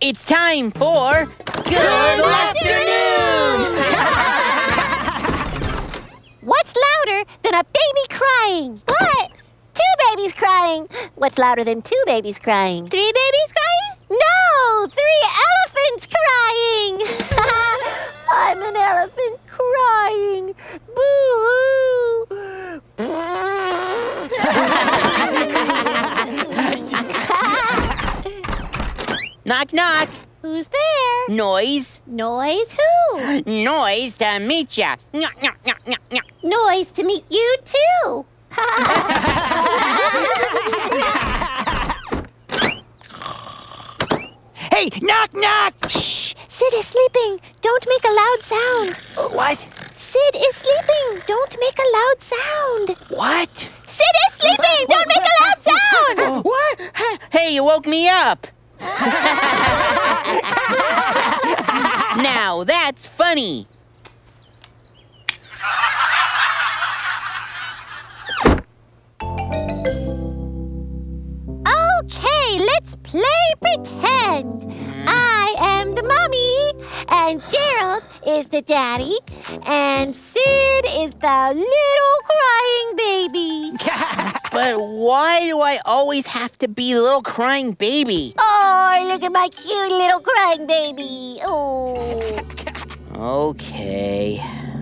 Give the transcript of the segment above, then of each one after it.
It's time for Good Afternoon! What's louder than a baby crying? What? 2 babies crying. What's louder than 2 babies crying? 3 babies crying? No, 3 elephants crying. I'm an elephant crying. Boo-hoo. Knock, knock. Who's there? Noise. Noise who? Noise to meet ya. Knock, knock, knock, knock, knock. Noise to meet you too. Hey, knock, knock! Shh! Sid is sleeping. Don't make a loud sound. What? Sid is sleeping. Don't make a loud sound. What? Sid is sleeping. Don't make a loud sound. What? Hey, you woke me up. Now that's funny. Okay, let's play pretend. I am the mommy, and Gerald is the daddy, and Sid is the little crying baby. But why do I always have to be the little crying baby? Oh, look at my cute little crying baby. Oh. Okay.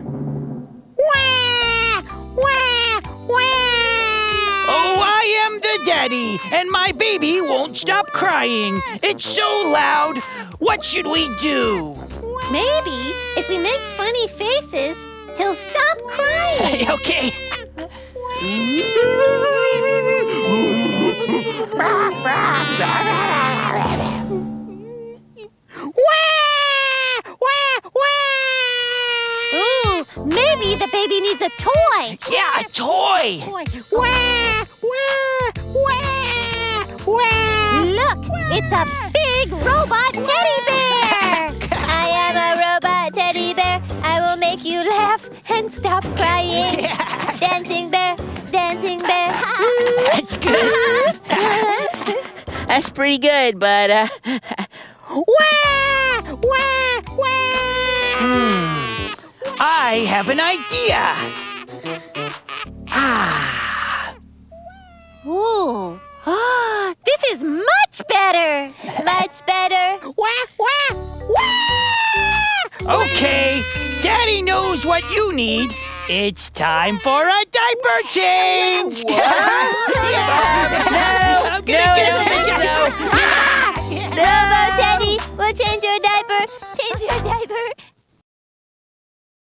Oh, I am the daddy, and my baby won't stop crying. It's so loud. What should we do? Maybe if we make funny faces, he'll stop crying. Okay. Ooh, maybe the baby needs a toy. Yeah, a toy. Look, it's a big robot teddy bear. I am a robot teddy bear. I will make you laugh and stop crying. Dancing bear, dancing bear. That's good. That's pretty good, but I have an idea. Ooh. Ah, this is much better. Much better. Okay, Daddy knows what you need. It's time for a diaper change. No, I don't think so. Robo Teddy will change your diaper. Change your diaper.